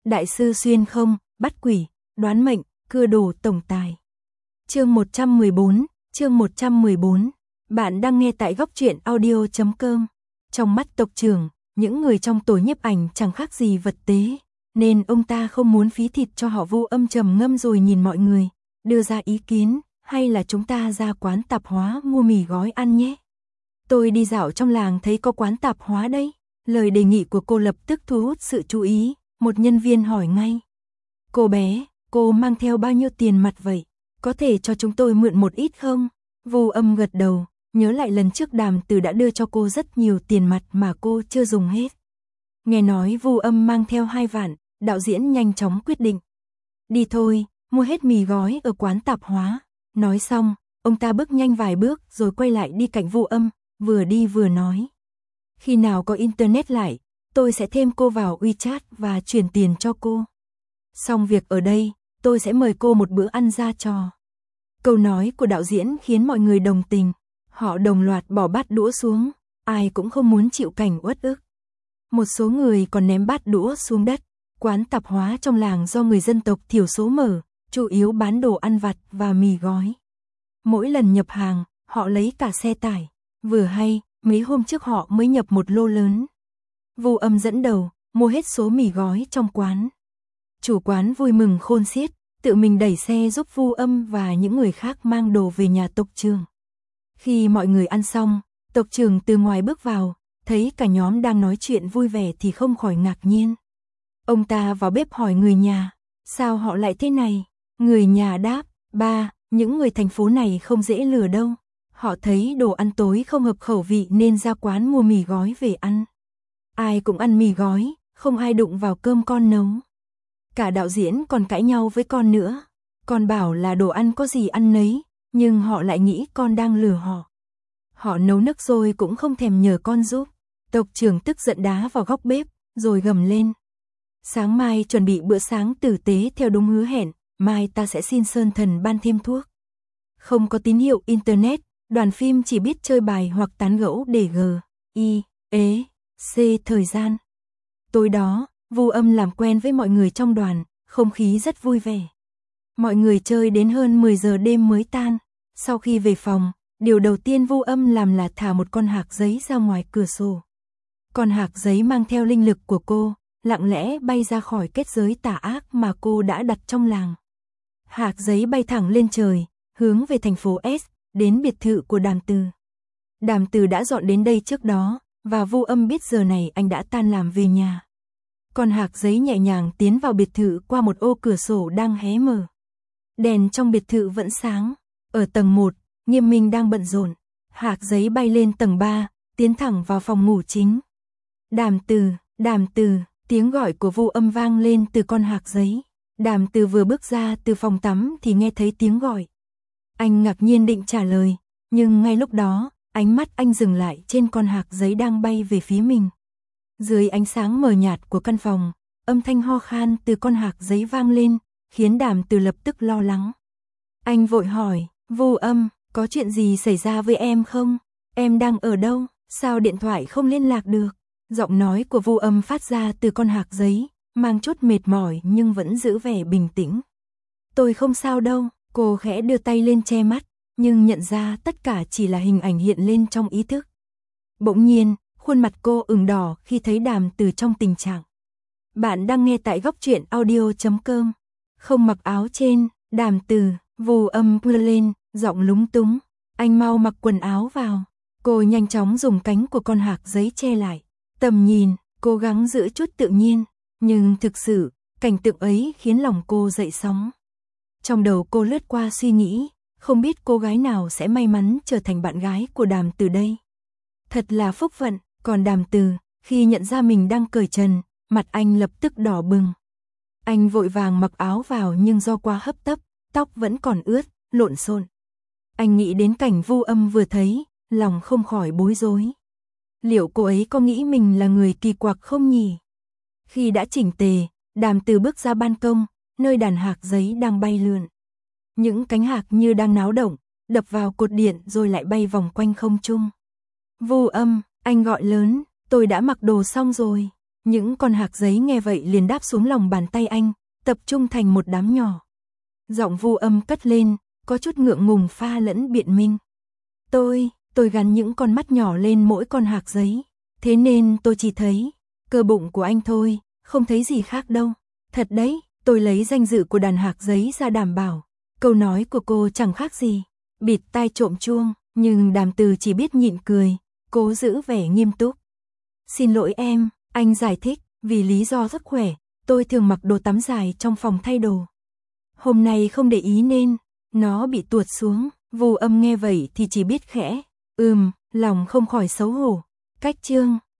Đại sư xuyên không, bắt quỷ, đoán mệnh, cưa đồ tổng tài. Chương 114. Bạn đang nghe tại góc truyện audio.com. Trong mắt tộc trưởng, những người trong tổ nhiếp ảnh chẳng khác gì vật tế, nên ông ta không muốn phí thịt cho họ. Vu Âm trầm ngâm rồi nhìn mọi người, đưa ra ý kiến, hay là chúng ta ra quán tạp hóa mua mì gói ăn nhé. Tôi đi dạo trong làng thấy có quán tạp hóa đấy. Lời đề nghị của cô lập tức thu hút sự chú ý, một nhân viên hỏi ngay. Cô bé, cô mang theo bao nhiêu tiền mặt vậy? Có thể cho chúng tôi mượn một ít không? Vu Âm gật đầu, nhớ lại lần trước Đàm Từ đã đưa cho cô rất nhiều tiền mặt mà cô chưa dùng hết. Nghe nói Vu Âm mang theo 2 vạn, đạo diễn nhanh chóng quyết định. Đi thôi, mua hết mì gói ở quán tạp hóa. Nói xong, ông ta bước nhanh vài bước rồi quay lại đi cạnh Vu Âm, vừa đi vừa nói. Khi nào có internet lại, tôi sẽ thêm cô vào WeChat và chuyển tiền cho cô. Xong việc ở đây, tôi sẽ mời cô một bữa ăn ra trò. Câu nói của đạo diễn khiến mọi người đồng tình. Họ đồng loạt bỏ bát đũa xuống, ai cũng không muốn chịu cảnh uất ức. Một số người còn ném bát đũa xuống đất. Quán tạp hóa trong làng do người dân tộc thiểu số mở, chủ yếu bán đồ ăn vặt và mì gói. Mỗi lần nhập hàng, họ lấy cả xe tải. Vừa hay, mấy hôm trước họ mới nhập một lô lớn. Vu Âm dẫn đầu, mua hết số mì gói trong quán. Chủ quán vui mừng khôn xiết, tự mình đẩy xe giúp Vu Âm và những người khác mang đồ về nhà tộc trưởng. Khi mọi người ăn xong, tộc trưởng từ ngoài bước vào, thấy cả nhóm đang nói chuyện vui vẻ thì không khỏi ngạc nhiên. Ông ta vào bếp hỏi người nhà, sao họ lại thế này? Người nhà đáp, ba, những người thành phố này không dễ lừa đâu. Họ thấy đồ ăn tối không hợp khẩu vị nên ra quán mua mì gói về ăn. Ai cũng ăn mì gói, không ai đụng vào cơm con nấu. Cả đạo diễn còn cãi nhau với con nữa. Con bảo là đồ ăn có gì ăn nấy, nhưng họ lại nghĩ con đang lừa họ. Họ nấu nước rồi cũng không thèm nhờ con giúp. Tộc trưởng tức giận đá vào góc bếp, rồi gầm lên. Sáng mai chuẩn bị bữa sáng tử tế theo đúng hứa hẹn, mai ta sẽ xin Sơn Thần ban thêm thuốc. Không có tín hiệu internet, đoàn phim chỉ biết chơi bài hoặc tán gẫu để C thời gian. Tối đó, Vu Âm làm quen với mọi người trong đoàn, không khí rất vui vẻ. Mọi người chơi đến hơn 10 giờ đêm mới tan. Sau khi về phòng, điều đầu tiên Vu Âm làm là thả một con hạc giấy ra ngoài cửa sổ. Con hạc giấy mang theo linh lực của cô, lặng lẽ bay ra khỏi kết giới tà ác mà cô đã đặt trong làng. Hạc giấy bay thẳng lên trời, hướng về thành phố S, đến biệt thự của Đàm Từ. Đàm Từ đã dọn đến đây trước đó, và Vu Âm biết giờ này anh đã tan làm về nhà. Con hạc giấy nhẹ nhàng tiến vào biệt thự qua một ô cửa sổ đang hé mở. Đèn trong biệt thự vẫn sáng. Ở tầng 1, Nghiêm Minh đang bận rộn. Hạc giấy bay lên tầng 3, tiến thẳng vào phòng ngủ chính. Đàm Từ, tiếng gọi của Vu Âm vang lên từ con hạc giấy. Đàm Từ vừa bước ra từ phòng tắm thì nghe thấy tiếng gọi. Anh ngạc nhiên định trả lời, nhưng ngay lúc đó, ánh mắt anh dừng lại trên con hạc giấy đang bay về phía mình. Dưới ánh sáng mờ nhạt của căn phòng, âm thanh ho khan từ con hạc giấy vang lên, khiến Đàm Từ lập tức lo lắng. Anh vội hỏi, Vu Âm, có chuyện gì xảy ra với em không? Em đang ở đâu? Sao điện thoại không liên lạc được? Giọng nói của Vu Âm phát ra từ con hạc giấy, mang chút mệt mỏi nhưng vẫn giữ vẻ bình tĩnh. Tôi không sao đâu, cô khẽ đưa tay lên che mắt, nhưng nhận ra tất cả chỉ là hình ảnh hiện lên trong ý thức. Bỗng nhiên, khuôn mặt cô ửng đỏ khi thấy Đàm Từ trong tình trạng. Bạn đang nghe tại góc truyện audio.com. Không mặc áo trên, Đàm Từ, Vu Âm đưa lên, giọng lúng túng. Anh mau mặc quần áo vào. Cô nhanh chóng dùng cánh của con hạc giấy che lại. Tầm nhìn, cố gắng giữ chút tự nhiên. Nhưng thực sự, cảnh tượng ấy khiến lòng cô dậy sóng. Trong đầu cô lướt qua suy nghĩ, không biết cô gái nào sẽ may mắn trở thành bạn gái của Đàm Từ đây. Thật là phúc vận. Còn Đàm Từ, khi nhận ra mình đang cởi trần, mặt anh lập tức đỏ bừng. Anh vội vàng mặc áo vào nhưng do quá hấp tấp, tóc vẫn còn ướt, lộn xộn. Anh nghĩ đến cảnh Vu Âm vừa thấy, lòng không khỏi bối rối. Liệu cô ấy có nghĩ mình là người kỳ quặc không nhỉ? Khi đã chỉnh tề, Đàm Từ bước ra ban công, nơi đàn hạc giấy đang bay lượn. Những cánh hạc như đang náo động, đập vào cột điện rồi lại bay vòng quanh không trung. Vu Âm, anh gọi lớn, tôi đã mặc đồ xong rồi. Những con hạc giấy nghe vậy liền đáp xuống lòng bàn tay anh, tập trung thành một đám nhỏ. Giọng Vu Âm cất lên, có chút ngượng ngùng pha lẫn biện minh. Tôi gắn những con mắt nhỏ lên mỗi con hạc giấy, thế nên tôi chỉ thấy cơ bụng của anh thôi, không thấy gì khác đâu. Thật đấy, tôi lấy danh dự của đàn hạc giấy ra đảm bảo. Câu nói của cô chẳng khác gì bịt tai trộm chuông, nhưng Đàm Từ chỉ biết nhịn cười, cố giữ vẻ nghiêm túc. Xin lỗi em, anh giải thích, vì lý do sức khỏe, tôi thường mặc đồ tắm dài trong phòng thay đồ. Hôm nay không để ý nên nó bị tuột xuống. Vu Âm nghe vậy thì chỉ biết khẽ lòng không khỏi xấu hổ. Cách chương